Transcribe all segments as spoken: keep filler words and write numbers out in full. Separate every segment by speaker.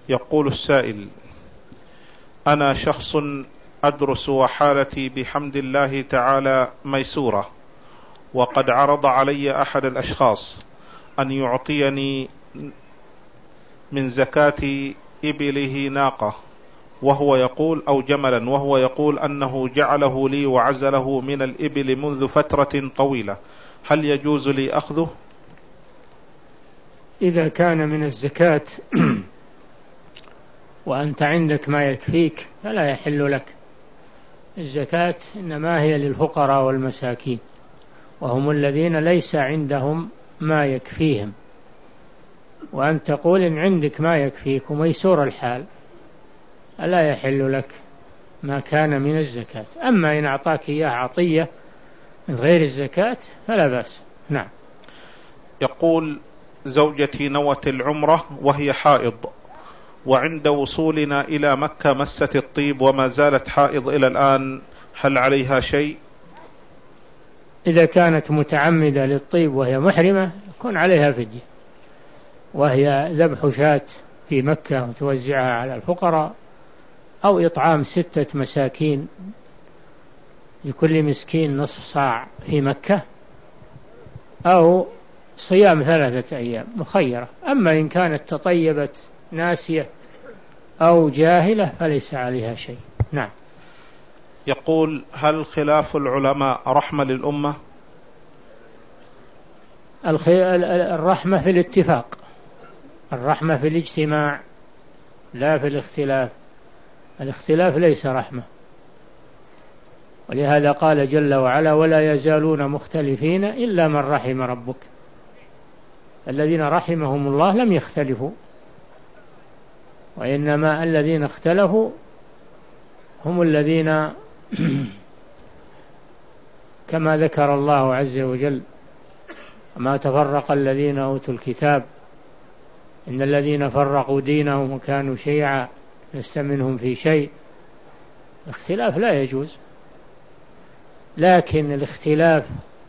Speaker 1: يقول السائل: أنا شخص أدرس وحالتي بحمد الله تعالى ميسورة، وقد عرض علي أحد الأشخاص أن يعطيني من زكاة إبله ناقة وهو يقول أو جملا وهو يقول أنه جعله لي وعزله من الإبل منذ فترة طويلة، هل يجوز لي أخذه؟
Speaker 2: إذا كان من الزكاة وأنت عندك ما يكفيك فلا يحل لك. الزكاة إنما هي للفقراء والمساكين، وهم الذين ليس عندهم ما يكفيهم، وأن تقول إن عندك ما يكفيك وميسور الحال ألا يحل لك ما كان من الزكاة. أما إن أعطاك إياه عطية من غير الزكاة فلا بأس. نعم.
Speaker 1: يقول: زوجتي نوت العمرة وهي حائض، وعند وصولنا إلى مكة مست الطيب وما زالت حائض إلى الآن، هل عليها شيء؟
Speaker 2: إذا كانت متعمدة للطيب وهي محرمة يكون عليها فدية، وهي ذبح شاة في مكة وتوزعها على الفقراء، أو إطعام ستة مساكين لكل مسكين نصف صاع في مكة، أو صيام ثلاثة أيام، مخيرة. أما إن كانت تطيبت ناسية أو جاهلة فليس عليها شيء. نعم.
Speaker 1: يقول: هل خلاف العلماء رحمة للأمة؟
Speaker 2: الرحمة في الاتفاق، الرحمة في الاجتماع لا في الاختلاف. الاختلاف ليس رحمة، ولهذا قال جل وعلا: ولا يزالون مختلفين إلا من رحم ربك. الذين رحمهم الله لم يختلفوا، وإنما الذين اختلفوا هم الذين كما ذكر الله عز وجل: ما تفرق الذين أوتوا الكتاب إن الذين فرقوا دينهم وكانوا شيعا لست منهم في شيء. الاختلاف لا يجوز، لكن الاختلاف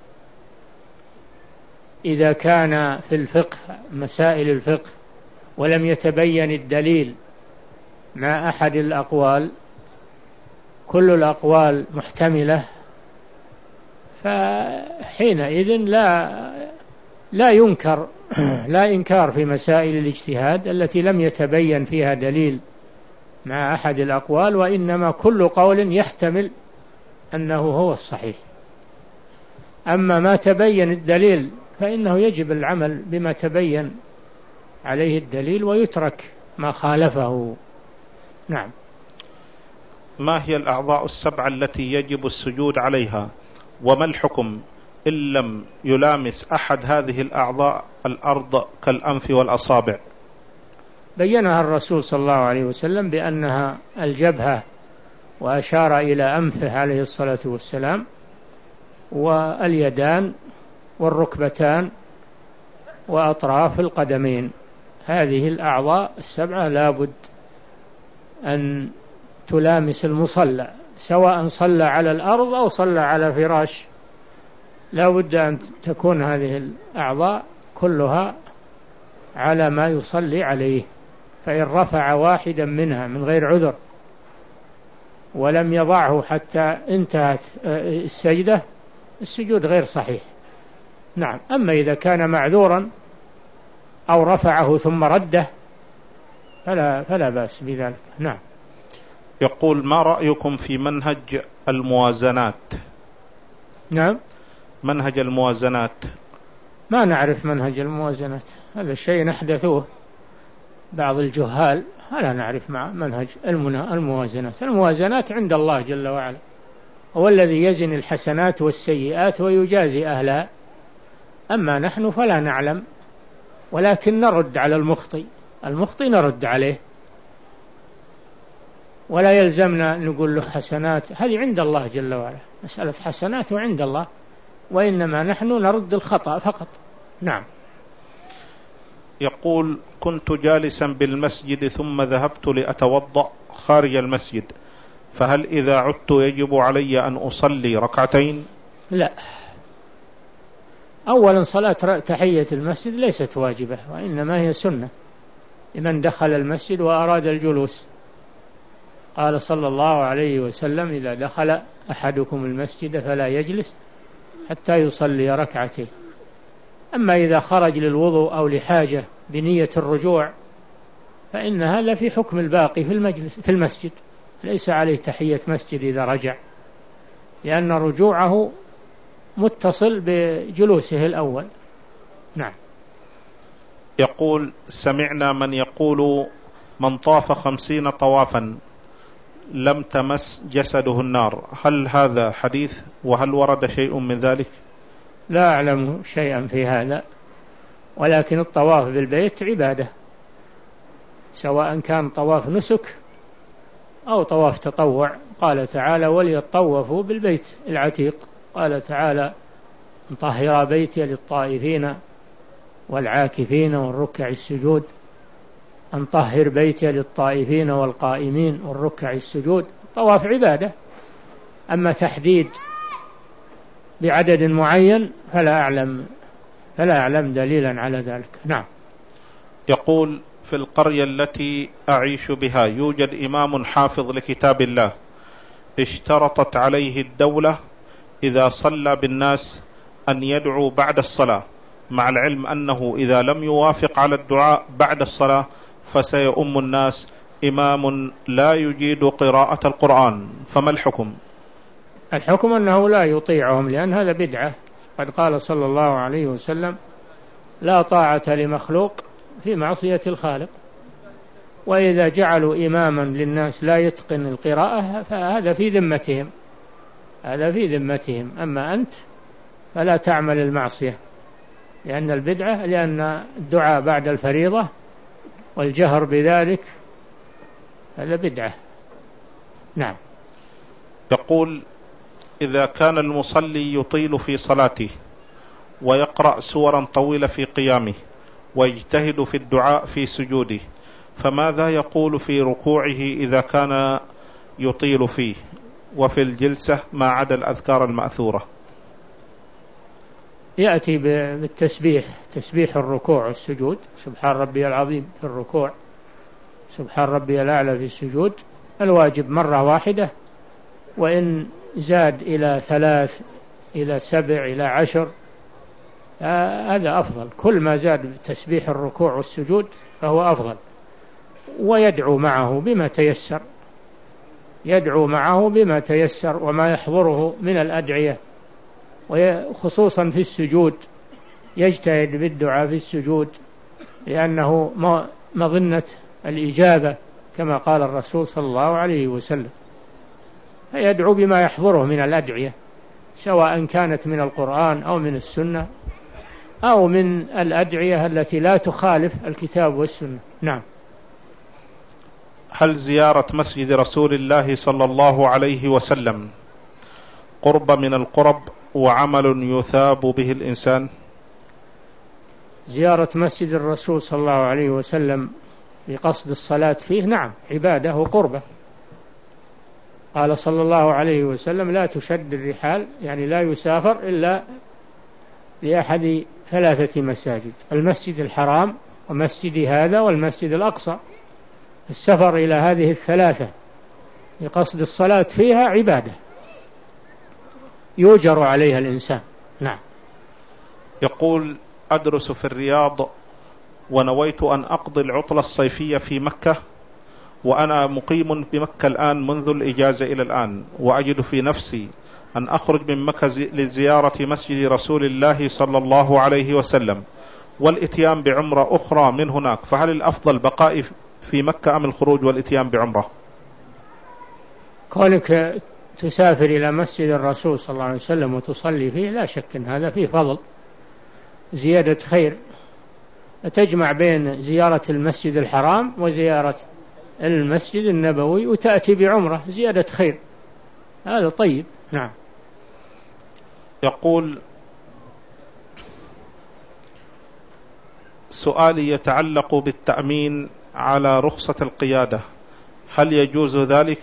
Speaker 2: إذا كان في الفقه، مسائل الفقه، ولم يتبين الدليل مع أحد الأقوال، كل الأقوال محتملة، فحينئذ لا لا ينكر لا إنكار في مسائل الاجتهاد التي لم يتبين فيها دليل مع أحد الأقوال، وإنما كل قول يحتمل أنه هو الصحيح. أما ما تبين الدليل فإنه يجب العمل بما تبين عليه الدليل ويترك ما خالفه. نعم.
Speaker 1: ما هي الأعضاء السبعة التي يجب السجود عليها، وما الحكم إن لم يلامس أحد هذه الأعضاء الأرض كالأنف والأصابع؟
Speaker 2: بينها الرسول صلى الله عليه وسلم بأنها الجبهة، وأشار إلى أنفه عليه الصلاة والسلام، واليدان والركبتان وأطراف القدمين. هذه الأعضاء السبعة لابد أن تلامس المصلى، سواء صلى على الأرض أو صلى على فراش، لابد أن تكون هذه الأعضاء كلها على ما يصلي عليه. فإن رفع واحدا منها من غير عذر ولم يضعه حتى انتهت السجدة، السجود غير صحيح. نعم. أما إذا كان معذورا أو رفعه ثم رده فلا, فلا بأس بذلك. نعم.
Speaker 1: يقول: ما رأيكم في منهج الموازنات؟
Speaker 2: نعم.
Speaker 1: منهج الموازنات
Speaker 2: ما نعرف منهج الموازنات، هذا الشيء نحدثوه بعض الجهال، ولا نعرف مع منهج الموازنات. الموازنات عند الله جل وعلا، هو الذي يزن الحسنات والسيئات ويجازي أهلها. أما نحن فلا نعلم، ولكن نرد على المخطئ، المخطئ نرد عليه، ولا يلزمنا نقول له حسنات، هذه عند الله جل وعلا، مسألة حسنات عند الله، وإنما نحن نرد الخطأ فقط. نعم.
Speaker 1: يقول: كنت جالسا بالمسجد ثم ذهبت لأتوضأ خارج المسجد، فهل إذا عدت يجب علي أن أصلي ركعتين؟
Speaker 2: لا. أولا صلاة تحية المسجد ليست واجبة، وإنما هي سنة. لمن دخل المسجد وأراد الجلوس. قال صلى الله عليه وسلم: إذا دخل أحدكم المسجد فلا يجلس حتى يصلي ركعتين. أما إذا خرج للوضوء أو لحاجة بنية الرجوع فإن هذا في حكم الباقي في المجلس في المسجد، ليس عليه تحية مسجد إذا رجع، لأن رجوعه متصل بجلوسه الأول. نعم.
Speaker 1: يقول: سمعنا من يقول: من طاف خمسين طوافا لم تمس جسده النار، هل هذا حديث؟ وهل ورد شيء من ذلك؟
Speaker 2: لا أعلم شيئا في هذا، ولكن الطواف بالبيت عبادة، سواء كان طواف نسك أو طواف تطوع. قال تعالى: وليطوفوا بالبيت العتيق. قال تعالى: طهر بيتي للطائفين والعاكفين والركع السجود. أن طهر بيتي للطائفين والقائمين والركع السجود. طواف عبادة، أما تحديد بعدد معين فلا أعلم فلا أعلم دليلا على ذلك. نعم.
Speaker 1: يقول: في القرية التي أعيش بها يوجد إمام حافظ لكتاب الله، اشترطت عليه الدولة إذا صلى بالناس أن يدعو بعد الصلاة، مع العلم أنه إذا لم يوافق على الدعاء بعد الصلاة فسيؤم الناس إمام لا يجيد قراءة القرآن، فما الحكم؟
Speaker 2: الحكم أنه لا يطيعهم، لأن هذا بدعة. قد قال صلى الله عليه وسلم: لا طاعة لمخلوق في معصية الخالق. وإذا جعلوا إماما للناس لا يتقن القراءة فهذا في ذمتهم هذا في ذمتهم أما أنت فلا تعمل المعصية، لأن البدعة لأن الدعاء بعد الفريضة والجهر بذلك هذا بدعة. نعم.
Speaker 1: يقول: إذا كان المصلي يطيل في صلاته ويقرأ سورا طويلة في قيامه ويجتهد في الدعاء في سجوده، فماذا يقول في ركوعه إذا كان يطيل فيه، وفي الجلسة ما عدا الأذكار المأثورة؟
Speaker 2: يأتي بالتسبيح، تسبيح الركوع والسجود: سبحان ربي العظيم في الركوع، سبحان ربي الأعلى في السجود. الواجب مرة واحدة، وإن زاد إلى ثلاث إلى سبع إلى عشر هذا أفضل. كل ما زاد تسبيح الركوع والسجود فهو أفضل. ويدعو معه بما تيسر يدعو معه بما تيسر وما يحضره من الأدعية، وخصوصا في السجود يجتهد بالدعاء في السجود، لأنه مظنة الإجابة كما قال الرسول صلى الله عليه وسلم. فيدعو بما يحضره من الأدعية، سواء كانت من القرآن أو من السنة أو من الأدعية التي لا تخالف الكتاب والسنة. نعم.
Speaker 1: هل زيارة مسجد رسول الله صلى الله عليه وسلم قرب من القرب وعمل يثاب به الإنسان؟
Speaker 2: زيارة مسجد الرسول صلى الله عليه وسلم بقصد الصلاة فيه نعم عبادة وقربة. قال صلى الله عليه وسلم: لا تشد الرحال، يعني لا يسافر إلا لأحد ثلاثة مساجد: المسجد الحرام ومسجد هذا والمسجد الأقصى. السفر إلى هذه الثلاثة بقصد الصلاة فيها عبادة يؤجر عليها الإنسان. نعم.
Speaker 1: يقول: أدرس في الرياض ونويت أن أقضي العطلة الصيفية في مكة، وأنا مقيم بمكة الآن منذ الإجازة إلى الآن، وأجد في نفسي أن أخرج من مكة لزيارة مسجد رسول الله صلى الله عليه وسلم والإتيان بعمرة أخرى من هناك، فهل الأفضل بقائي في مكة أم الخروج والإتيان بعمرة؟
Speaker 2: كونك تسافر إلى مسجد الرسول صلى الله عليه وسلم وتصلي فيه لا شك أن هذا فيه فضل، زيادة خير. تجمع بين زيارة المسجد الحرام وزيارة المسجد النبوي وتأتي بعمرة، زيادة خير، هذا طيب. نعم.
Speaker 1: يقول: سؤالي يتعلق بالتأمين على رخصة القيادة، هل يجوز ذلك؟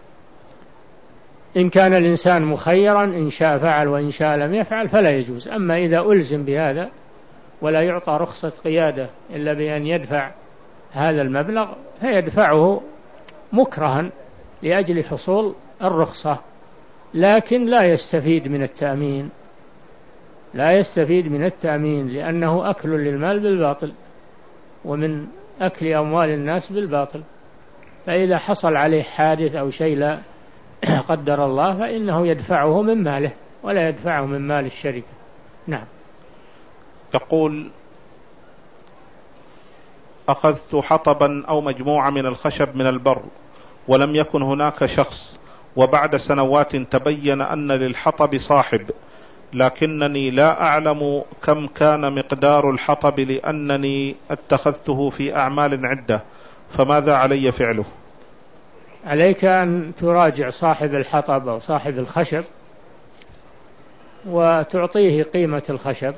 Speaker 2: إن كان الإنسان مخيرا إن شاء فعل وإن شاء لم يفعل فلا يجوز. أما إذا ألزم بهذا ولا يعطى رخصة قيادة إلا بأن يدفع هذا المبلغ فيدفعه مكرها لأجل حصول الرخصة، لكن لا يستفيد من التأمين، لا يستفيد من التأمين لأنه أكل للمال بالباطل، ومن أكل أموال الناس بالباطل. فإذا حصل عليه حادث أو شيء لا قدر الله فإنه يدفعه من ماله ولا يدفعه من مال الشركة. نعم.
Speaker 1: يقول: أخذت حطبا أو مجموعة من الخشب من البر ولم يكن هناك شخص، وبعد سنوات تبين أن للحطب صاحب، لكنني لا أعلم كم كان مقدار الحطب لأنني اتخذته في أعمال عدة، فماذا علي فعله؟
Speaker 2: عليك أن تراجع صاحب الحطب أو صاحب الخشب وتعطيه قيمة الخشب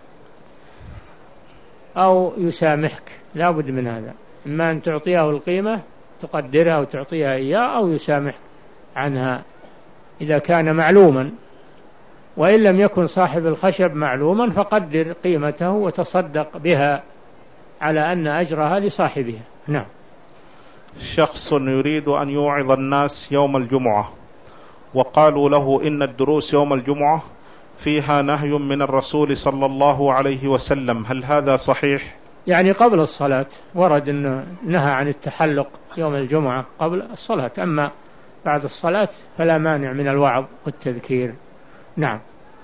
Speaker 2: أو يسامحك، لا بد من هذا، إما أن تعطيه القيمة تقدرها وتعطيها إياه أو يسامح عنها إذا كان معلوما، وإن لم يكن صاحب الخشب معلوما فقدر قيمته وتصدق بها على أن أجرها لصاحبها. نعم.
Speaker 1: شخص يريد أن يوعظ الناس يوم الجمعة وقالوا له إن الدروس يوم الجمعة فيها نهي من الرسول صلى الله عليه وسلم، هل هذا صحيح؟
Speaker 2: يعني قبل الصلاة ورد أنه نهى عن التحلق يوم الجمعة قبل الصلاة، أما بعد الصلاة فلا مانع من الوعظ والتذكير. نعم.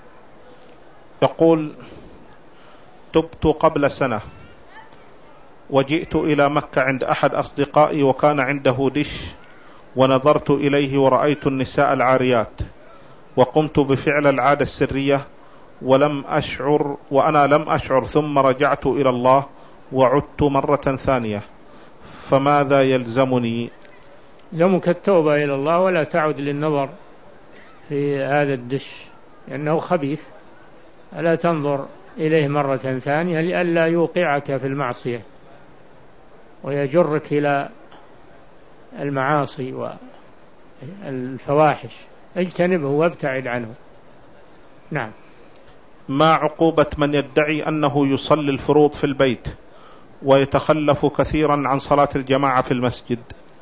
Speaker 1: يقول: تبت قبل سنة وجئت إلى مكة عند أحد أصدقائي وكان عنده دش، ونظرت إليه ورأيت النساء العاريات وقمت بفعل العادة السرية ولم أشعر وأنا لم أشعر، ثم رجعت إلى الله وعدت مرة ثانية، فماذا يلزمني؟
Speaker 2: يلزمك التوبة إلى الله ولا تعود للنظر في هذا الدش لأنه خبيث، ألا تنظر إليه مرة ثانية لئلا يوقعك في المعصية ويجرك إلى المعاصي والفواحش، اجتنبه وابتعد عنه. نعم.
Speaker 1: ما عقوبة من يدعي أنه يصلي الفروض في البيت ويتخلف كثيرا عن صلاة الجماعة في المسجد؟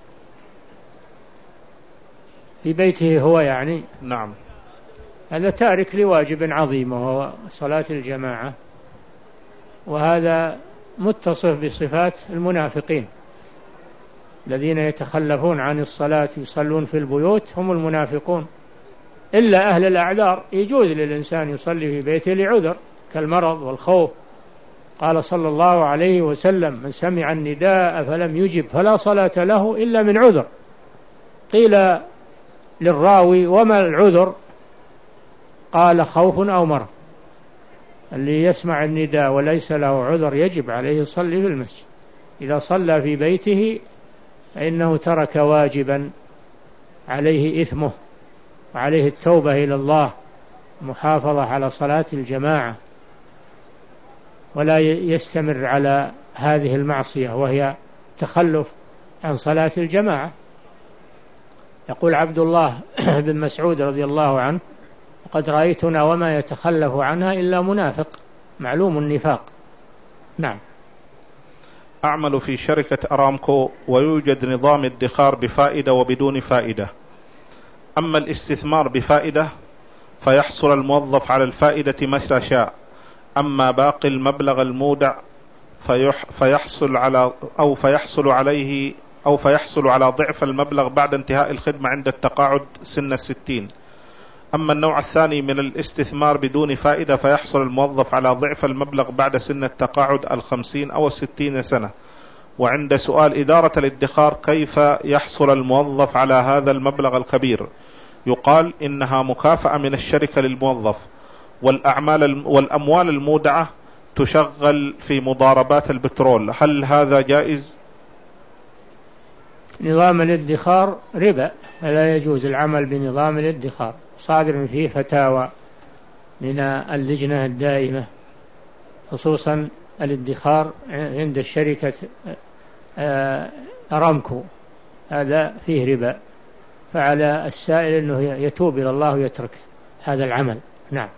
Speaker 2: في بيته هو يعني؟
Speaker 1: نعم.
Speaker 2: هذا تارك لواجب عظيم وهو صلاة الجماعة، وهذا متصف بصفات المنافقين الذين يتخلفون عن الصلاة يصلون في البيوت، هم المنافقون. إلا أهل الأعذار يجوز للإنسان يصلي في بيته لعذر كالمرض والخوف. قال صلى الله عليه وسلم: من سمع النداء فلم يجب فلا صلاة له إلا من عذر. قيل للراوي: وما العذر؟ قال: خوف أو مرض. اللي يسمع النداء وليس له عذر يجب عليه يصلي في المسجد. إذا صلى في بيته فإنه ترك واجبا عليه إثمه وعليه التوبة إلى الله، محافظة على صلاة الجماعة، ولا يستمر على هذه المعصية وهي تخلف عن صلاة الجماعة. يقول عبد الله بن مسعود رضي الله عنه: وقد رأيتنا وما يتخلف عنها إلا منافق معلوم النفاق. نعم.
Speaker 1: أعمل في شركة أرامكو ويوجد نظام ادخار بفائدة وبدون فائدة، أما الاستثمار بفائدة فيحصل الموظف على الفائدة متى شاء، أما باقي المبلغ المودع فيح فيحصل على أو فيحصل عليه أو فيحصل على ضعف المبلغ بعد انتهاء الخدمة عند التقاعد سن الستين. أما النوع الثاني من الاستثمار بدون فائدة فيحصل الموظف على ضعف المبلغ بعد سن التقاعد الخمسين أو الستين سنة. وعند سؤال إدارة الادخار كيف يحصل الموظف على هذا المبلغ الكبير، يقال إنها مكافأة من الشركة للموظف، والأعمال والأموال المودعة تشغل في مضاربات البترول، هل هذا جائز؟
Speaker 2: نظام الادخار ربا، فلا يجوز العمل بنظام الادخار، صادر فيه فتاوى من اللجنة الدائمة خصوصا الادخار عند الشركة أرامكو، هذا فيه ربا، فعلى السائل أنه يتوب إلى الله ويترك هذا العمل. نعم.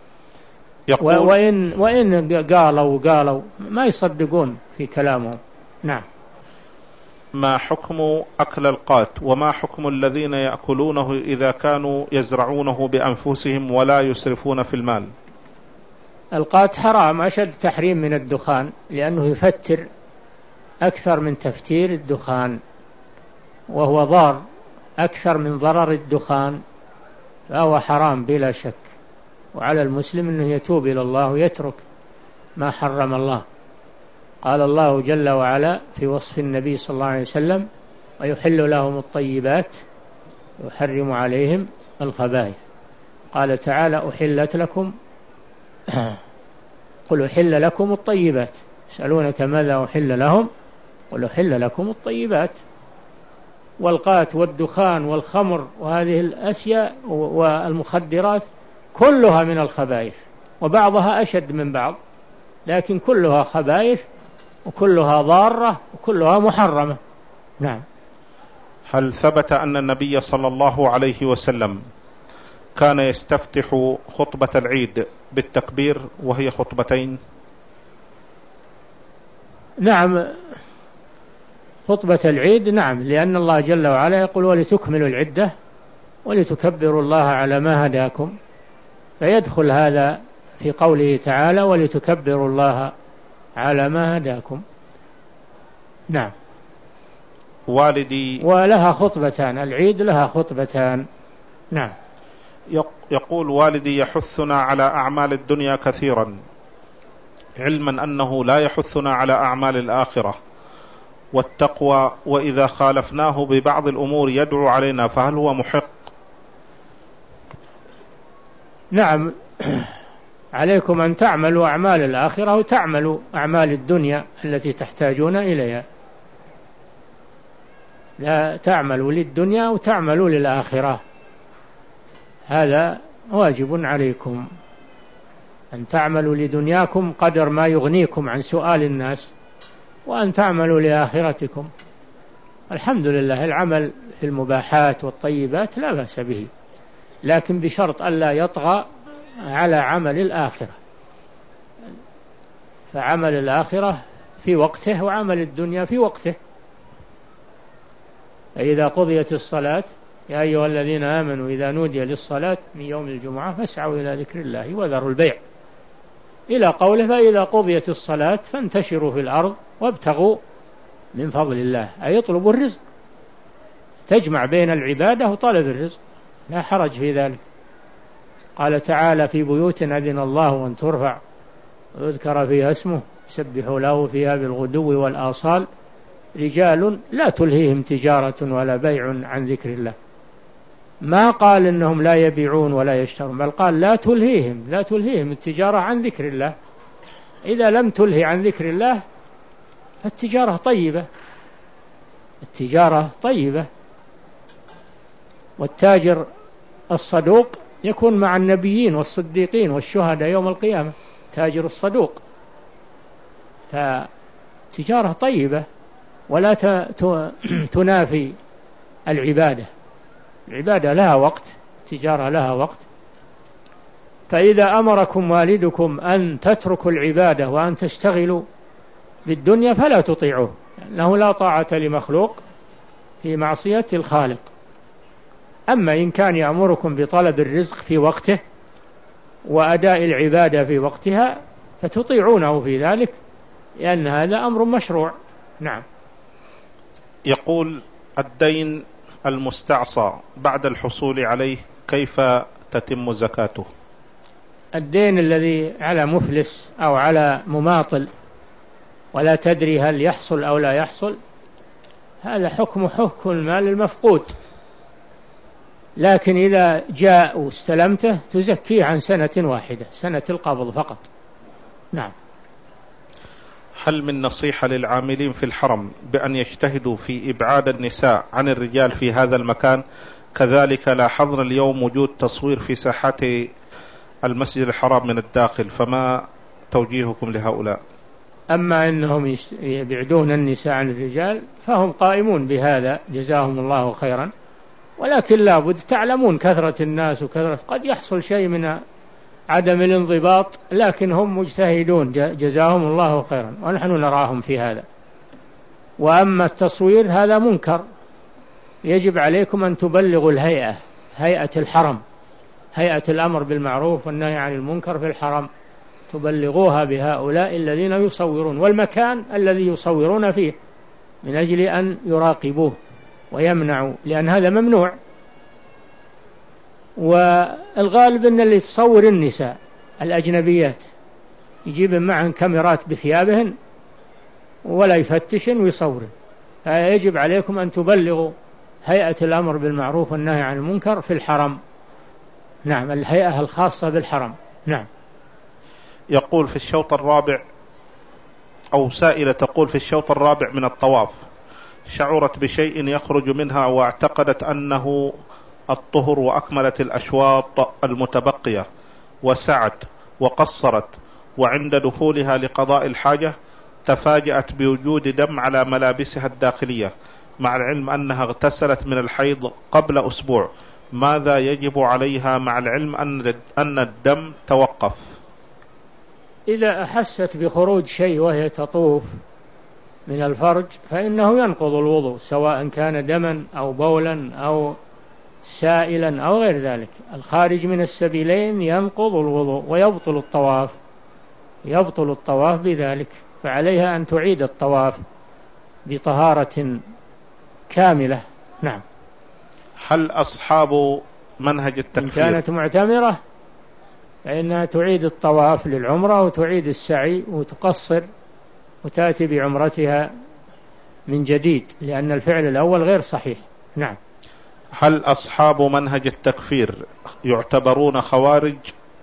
Speaker 2: وإن, وإن قالوا وقالوا ما يصدقون في كلامهم. نعم.
Speaker 1: ما حكم أكل القات وما حكم الذين يأكلونه إذا كانوا يزرعونه بأنفسهم ولا يسرفون في المال؟
Speaker 2: القات حرام أشد تحريم من الدخان، لأنه يفتر أكثر من تفتير الدخان، وهو ضار أكثر من ضرر الدخان، فهو حرام بلا شك. وعلى المسلم أنه يتوب إلى الله ويترك ما حرم الله. قال الله جل وعلا في وصف النبي صلى الله عليه وسلم: ويحل لهم الطيبات ويحرم عليهم الخبائث. قال تعالى: أحلت لكم قل أحل لكم الطيبات، يسألونك ماذا أحل لهم، قل أحل لكم الطيبات. والقات والدخان والخمر وهذه الأشياء والمخدرات كلها من الخبائث، وبعضها أشد من بعض، لكن كلها خبائث وكلها ضارة وكلها محرمة. نعم.
Speaker 1: هل ثبت أن النبي صلى الله عليه وسلم كان يستفتح خطبة العيد بالتكبير وهي خطبتين؟
Speaker 2: نعم، خطبة العيد نعم، لأن الله جل وعلا يقول: ولتكملوا العدة ولتكبروا الله على ما هداكم، فيدخل هذا في قوله تعالى: ولتكبروا الله على ما هداكم. نعم.
Speaker 1: والدي
Speaker 2: ولها خطبتان، العيد لها خطبتان. نعم.
Speaker 1: يقول: والدي يحثنا على أعمال الدنيا كثيرا، علما أنه لا يحثنا على أعمال الآخرة والتقوى، وإذا خالفناه ببعض الأمور يدعو علينا، فهل هو محق؟
Speaker 2: نعم، عليكم أن تعملوا أعمال الآخرة وتعملوا أعمال الدنيا التي تحتاجون إليها، لا تعملوا للدنيا وتعملوا للآخرة، هذا واجب عليكم، أن تعملوا لدنياكم قدر ما يغنيكم عن سؤال الناس، وأن تعملوا لآخرتكم. الحمد لله، العمل في المباحات والطيبات لا بأس به، لكن بشرط ألا يطغى على عمل الآخرة، فعمل الآخرة في وقته وعمل الدنيا في وقته. فإذا قضيت الصلاة يا أيها الذين آمنوا إذا نودي للصلاة من يوم الجمعة فاسعوا إلى ذكر الله وذروا البيع، إلى قوله: فإذا قضيت الصلاة فانتشروا في الأرض وابتغوا من فضل الله، أي يطلبوا الرزق، تجمع بين العبادة وطلب الرزق، لا حرج في ذلك. قال تعالى: في بيوت أذن الله أن ترفع ويذكر فيها اسمه يسبحوا له فيها بالغدو والآصال رجال لا تلهيهم تجارة ولا بيع عن ذكر الله. ما قال إنهم لا يبيعون ولا يشترون، بل قال لا تلهيهم لا تلهيهم التجارة عن ذكر الله. إذا لم تلهي عن ذكر الله فالتجارة طيبة، التجارة طيبة. والتاجر الصدوق يكون مع النبيين والصديقين والشهداء يوم القيامة، تاجر الصدوق، فتجارة طيبة ولا تنافي العبادة. العبادة لها وقت، التجارة لها وقت. فإذا أمركم والدكم أن تتركوا العبادة وأن تشتغلوا بالدنيا فلا تطيعوه، لأنه لا طاعة لمخلوق في معصية الخالق. أما إن كان يأمركم بطلب الرزق في وقته وأداء العبادة في وقتها فتطيعونه في ذلك، لأن هذا أمر مشروع. نعم.
Speaker 1: يقول: الدين المستعصى بعد الحصول عليه كيف تتم زكاته؟
Speaker 2: الدين الذي على مفلس أو على مماطل ولا تدري هل يحصل أو لا يحصل، هذا حكم حكم المال المفقود، لكن إذا جاء واستلمته تزكيه عن سنة واحدة، سنة القبض فقط. نعم.
Speaker 1: هل من نصيحة للعاملين في الحرم بأن يجتهدوا في إبعاد النساء عن الرجال في هذا المكان؟ كذلك لاحظنا اليوم وجود تصوير في ساحات المسجد الحرام من الداخل، فما توجيهكم لهؤلاء؟
Speaker 2: أما أنهم يبعدون النساء عن الرجال فهم قائمون بهذا جزاهم الله خيرا، ولكن لا بد تعلمون كثرة الناس وكثرة قد يحصل شيء من عدم الانضباط، لكن هم مجتهدون جزاهم الله خيرا ونحن نراهم في هذا. وأما التصوير هذا منكر، يجب عليكم أن تبلغوا الهيئة، هيئة الحرم، هيئة الأمر بالمعروف والنهي عن المنكر في الحرم، تبلغوها بهؤلاء الذين يصورون والمكان الذي يصورون فيه، من أجل أن يراقبوه ويمنعوا، لأن هذا ممنوع. والغالب أن اللي تصور النساء الأجنبيات يجيب معهن كاميرات بثيابهن ولا يفتشن ويصورن، فيجب عليكم أن تبلغوا هيئة الأمر بالمعروف والنهي عن المنكر في الحرم. نعم، الهيئة الخاصة بالحرم. نعم.
Speaker 1: يقول في الشوط الرابع، أو سائلة تقول في الشوط الرابع من الطواف شعرت بشيء يخرج منها واعتقدت أنه الطهر، وأكملت الأشواط المتبقية وسعت وقصرت، وعند دخولها لقضاء الحاجة تفاجأت بوجود دم على ملابسها الداخلية، مع العلم أنها اغتسلت من الحيض قبل أسبوع، ماذا يجب عليها مع العلم أن الدم توقف؟
Speaker 2: إذا أحست بخروج شيء وهي تطوف من الفرج فإنه ينقض الوضوء، سواء كان دما أو بولا أو سائلا أو غير ذلك، الخارج من السبيلين ينقض الوضوء ويبطل الطواف، يبطل الطواف بذلك، فعليها أن تعيد الطواف بطهارة كاملة. نعم.
Speaker 1: هل أصحاب منهج التكفير
Speaker 2: إن كانت معتمرة فإنها تعيد الطواف للعمرة وتعيد السعي وتقصر وتأتي بعمرتها من جديد، لأن الفعل الأول غير صحيح. نعم.
Speaker 1: هل أصحاب منهج التكفير يعتبرون خوارج؟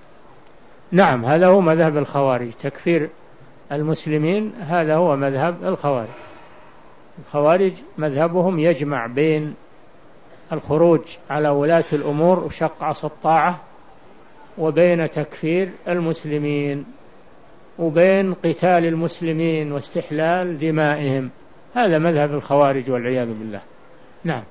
Speaker 2: نعم، هذا هو مذهب الخوارج، تكفير المسلمين هذا هو مذهب الخوارج. الخوارج مذهبهم يجمع بين الخروج على ولاة الأمور وشق عصا الطاعة، وبين تكفير المسلمين، وبين قتال المسلمين واستحلال دمائهم، هذا مذهب الخوارج والعياذ بالله. نعم.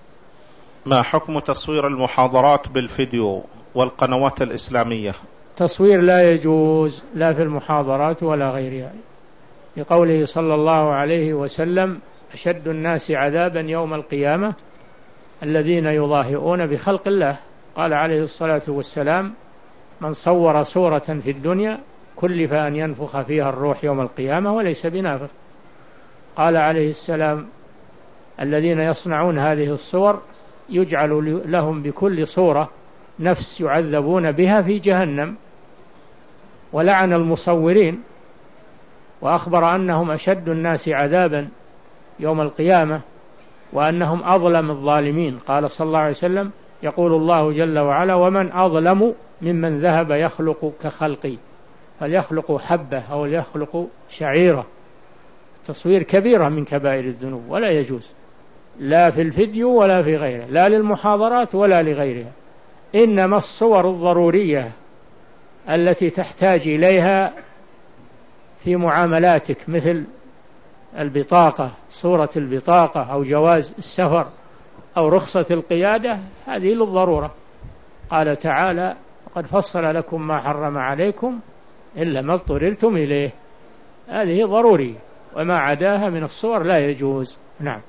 Speaker 1: ما حكم تصوير المحاضرات بالفيديو والقنوات الإسلامية؟
Speaker 2: تصوير لا يجوز لا في المحاضرات ولا غيرها، لقوله صلى الله عليه وسلم: أشد الناس عذابا يوم القيامة الذين يضاهئون بخلق الله. قال عليه الصلاة والسلام: من صور صورة في الدنيا كلف أن ينفخ فيها الروح يوم القيامة وليس بنافخ. قال عليه السلام: الذين يصنعون هذه الصور يجعل لهم بكل صورة نفس يعذبون بها في جهنم. ولعن المصورين، وأخبر أنهم أشد الناس عذابا يوم القيامة وأنهم أظلم الظالمين. قال صلى الله عليه وسلم: يقول الله جل وعلا: ومن أظلم ممن ذهب يخلق كخلقي، فليخلق حبة أو ليخلق شعيرة. تصوير كبيرة من كبائر الذنوب ولا يجوز، لا في الفيديو ولا في غيره، لا للمحاضرات ولا لغيرها. إنما الصور الضرورية التي تحتاج إليها في معاملاتك، مثل البطاقة، صورة البطاقة أو جواز السفر أو رخصة القيادة، هذه للضرورة. قال تعالى: قد فصل لكم ما حرم عليكم إلا ما اضطررتم إليه، هذه ضروري، وما عداها من الصور لا يجوز. نعم.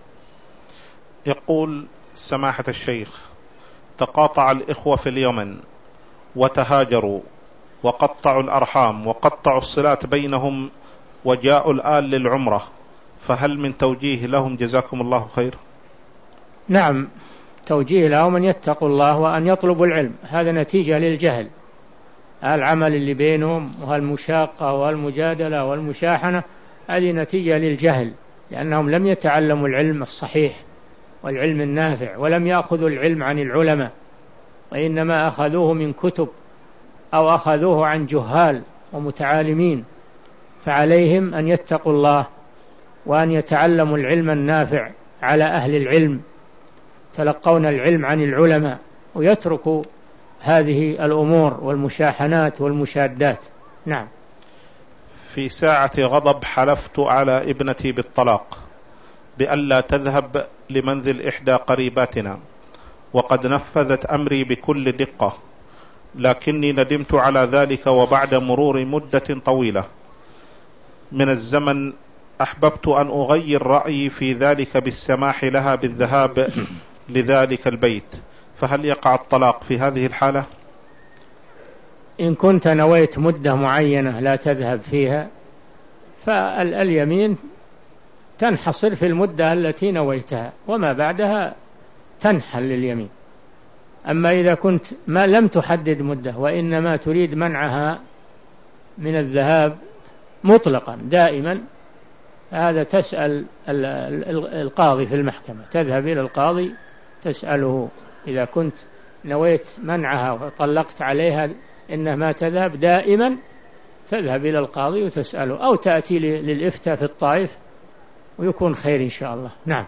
Speaker 1: يقول سماحة الشيخ: تقاطع الإخوة في اليمن وتهاجروا وقطعوا الأرحام وقطعوا الصلات بينهم وجاءوا الآن للعمرة، فهل من توجيه لهم جزاكم الله خير؟
Speaker 2: نعم، توجيه لهم أن يتقوا الله وأن يطلبوا العلم، هذا نتيجة للجهل. العمل اللي بينهم والمشاقة والمجادلة والمشاحنة هذه نتيجة للجهل، لأنهم لم يتعلموا العلم الصحيح والعلم النافع، ولم يأخذوا العلم عن العلماء، وإنما أخذوه من كتب أو أخذوه عن جهال ومتعالمين. فعليهم أن يتقوا الله وأن يتعلموا العلم النافع على أهل العلم، تلقون العلم عن العلماء، ويتركوا هذه الأمور والمشاحنات والمشادات. نعم.
Speaker 1: في ساعة غضب حلفت على ابنتي بالطلاق بألا تذهب لمنزل إحدى قريباتنا، وقد نفذت أمري بكل دقة، لكني ندمت على ذلك، وبعد مرور مدة طويلة من الزمن أحببت أن أغير رأيي في ذلك بالسماح لها بالذهاب لذلك البيت، فهل يقع الطلاق في هذه الحالة؟
Speaker 2: إن كنت نويت مدة معينة لا تذهب فيها فاليمين تنحصر في المدة التي نويتها، وما بعدها تنحل لليمين. أما إذا كنت ما لم تحدد مدة وإنما تريد منعها من الذهاب مطلقا دائما، هذا تسأل القاضي في المحكمة، تذهب إلى القاضي تسأله إذا كنت نويت منعها وطلقت عليها إنها ما تذهب دائما، تذهب إلى القاضي وتسأله، أو تأتي للإفتاء في الطائف ويكون خير إن شاء الله. نعم.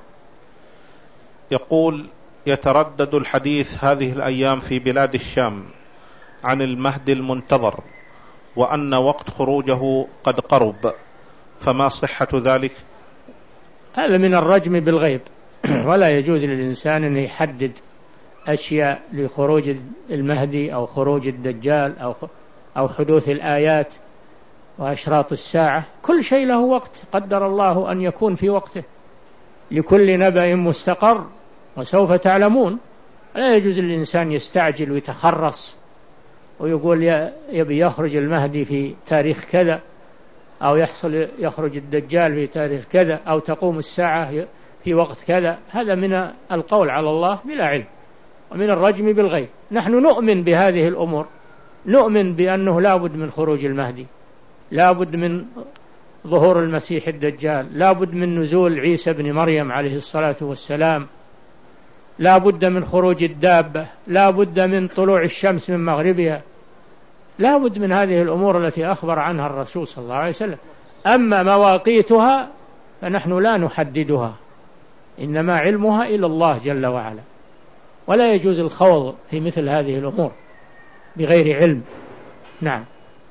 Speaker 1: يقول: يتردد الحديث هذه الأيام في بلاد الشام عن المهدي المنتظر، وأن وقت خروجه قد قرب، فما صحة ذلك؟
Speaker 2: هذا من الرجم بالغيب، ولا يجوز للإنسان أن يحدد أشياء لخروج المهدي أو خروج الدجال أو أو حدوث الآيات وأشراط الساعة. كل شيء له وقت قدر الله أن يكون في وقته، لكل نبأ مستقر وسوف تعلمون. لا يجوز للإنسان يستعجل ويتخرص ويقول يبي يخرج المهدي في تاريخ كذا، أو يحصل يخرج الدجال في تاريخ كذا، أو تقوم الساعة في وقت كذا. هذا من القول على الله بلا علم، ومن الرجم بالغيب. نحن نؤمن بهذه الأمور، نؤمن بأنه لا بد من خروج المهدي، لا بد من ظهور المسيح الدجال، لا بد من نزول عيسى بن مريم عليه الصلاة والسلام، لا بد من خروج الدابة، لا بد من طلوع الشمس من مغربها، لا بد من هذه الأمور التي أخبر عنها الرسول صلى الله عليه وسلم. أما مواقيتها فنحن لا نحددها، إنما علمها إلى الله جل وعلا، ولا يجوز الخوض في مثل هذه الأمور بغير علم. نعم.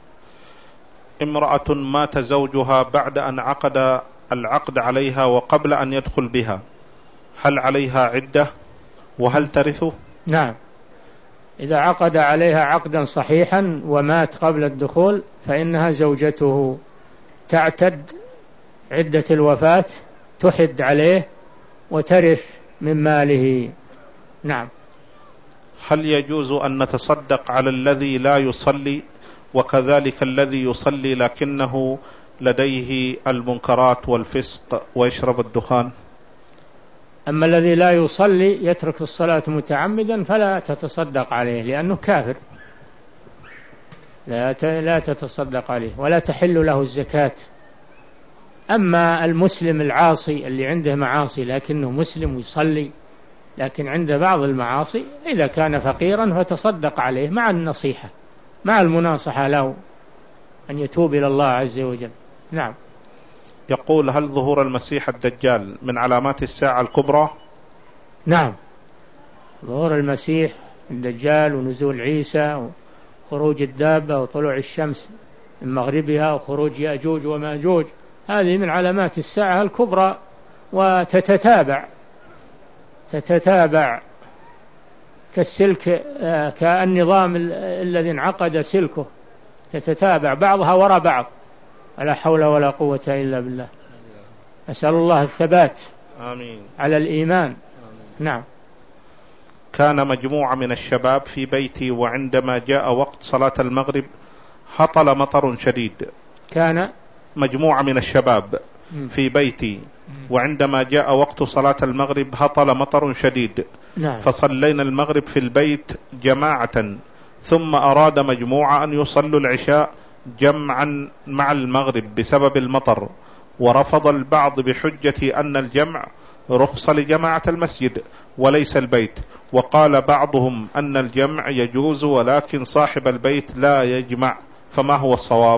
Speaker 1: امرأة مات زوجها بعد أن عقد العقد عليها وقبل أن يدخل بها، هل عليها عدة وهل ترثه؟
Speaker 2: نعم، إذا عقد عليها عقدا صحيحا ومات قبل الدخول فإنها زوجته، تعتد عدة الوفاة، تحد عليه وترث من ماله. نعم.
Speaker 1: هل يجوز أن نتصدق على الذي لا يصلي وكذلك الذي يصلي لكنه لديه المنكرات والفسق ويشرب الدخان؟
Speaker 2: أما الذي لا يصلي يترك الصلاة متعمدا فلا تتصدق عليه لأنه كافر، لا لا تتصدق عليه ولا تحل له الزكاة. أما المسلم العاصي اللي عنده معاصي لكنه مسلم ويصلي لكن عنده بعض المعاصي، إذا كان فقيرا فتصدق عليه مع النصيحة، مع المناصحة له أن يتوب إلى الله عز وجل. نعم.
Speaker 1: يقول: هل ظهور المسيح الدجال من علامات الساعة الكبرى؟
Speaker 2: نعم، ظهور المسيح الدجال ونزول عيسى وخروج الدابة وطلوع الشمس من مغربها وخروج يأجوج وماجوج، هذه من علامات الساعة الكبرى، وتتتابع تتتابع كالسلك، كالنظام الذي انعقد سلكه، تتتابع بعضها وراء بعض، ولا حول ولا قوة إلا بالله. أسأل الله الثبات
Speaker 1: آمين
Speaker 2: على الإيمان. آمين. نعم.
Speaker 1: كان مجموعة من الشباب في بيتي، وعندما جاء وقت صلاة المغرب هطل مطر شديد.
Speaker 2: كان
Speaker 1: مجموعة من الشباب في بيتي، وعندما جاء وقت صلاة المغرب هطل مطر شديد.
Speaker 2: نعم.
Speaker 1: فصلينا المغرب في البيت جماعة، ثم أراد مجموعة أن يصلوا العشاء جمعا مع المغرب بسبب المطر، ورفض البعض بحجة أن الجمع رخصة لجماعة المسجد وليس البيت، وقال بعضهم أن الجمع يجوز ولكن صاحب البيت لا يجمع، فما هو الصواب؟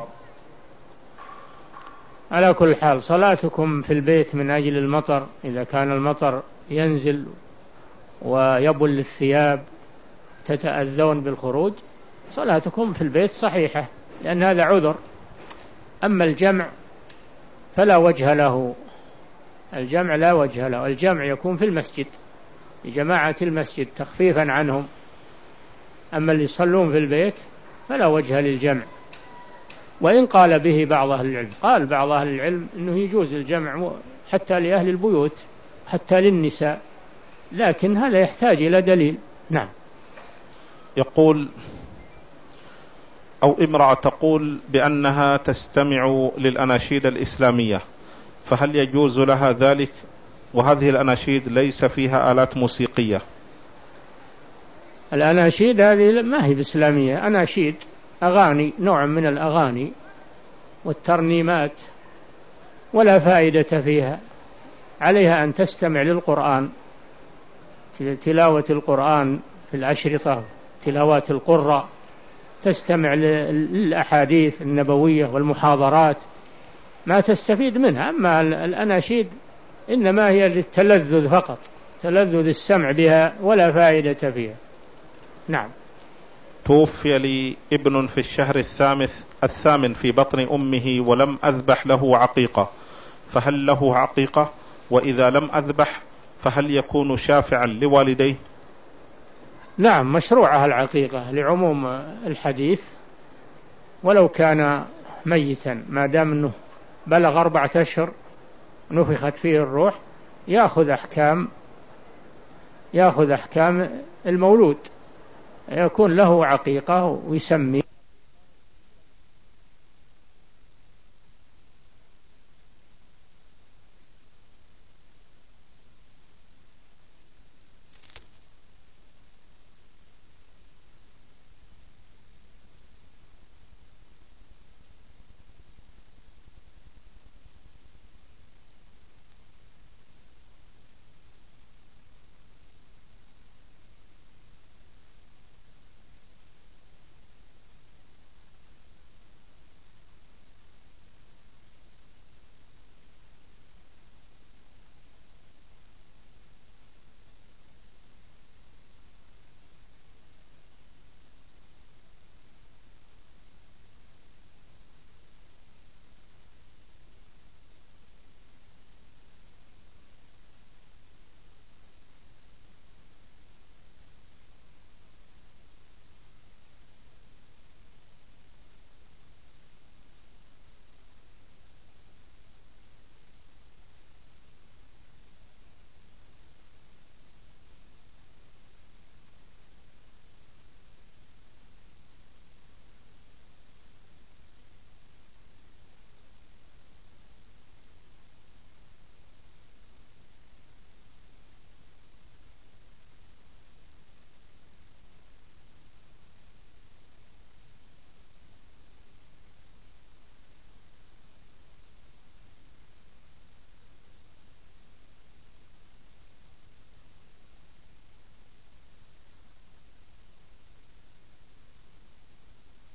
Speaker 2: على كل حال صلاتكم في البيت من أجل المطر، إذا كان المطر ينزل ويبل الثياب تتأذون بالخروج، صلاتكم في البيت صحيحة لأن هذا عذر. أما الجمع فلا وجه له، الجمع لا وجه له، الجمع يكون في المسجد لجماعة المسجد تخفيفا عنهم، أما اللي يصلون في البيت فلا وجه للجمع. وإن قال به بعض أهل العلم، قال بعض أهل العلم أنه يجوز الجمع حتى لأهل البيوت حتى للنساء، لكن هذا يحتاج إلى دليل. نعم.
Speaker 1: يقول أو امرأة تقول بأنها تستمع للأناشيد الإسلامية، فهل يجوز لها ذلك؟ وهذه الأناشيد ليس فيها آلات موسيقية.
Speaker 2: الأناشيد هذه ما هي بإسلامية، أناشيد أغاني، نوع من الأغاني والترنيمات، ولا فائدة فيها. عليها أن تستمع للقرآن، تلاوة القرآن في الأشرطة، تلاوات القراء، تستمع للأحاديث النبوية والمحاضرات، ما تستفيد منها. أما الأناشيد إنما هي للتلذذ فقط، تلذذ السمع بها، ولا فائدة فيها. نعم.
Speaker 1: توفي لي ابن في الشهر الثامن الثامن في بطن أمه ولم أذبح له عقيقة، فهل له عقيقة؟ وإذا لم أذبح فهل يكون شافعا لوالديه؟
Speaker 2: نعم، مشروعة العقيقة لعموم الحديث، ولو كان ميتا ما دام أنه بلغ أربعة أشهر نفخت فيه الروح، يأخذ أحكام يأخذ أحكام المولود، يكون له عقيقة ويسمي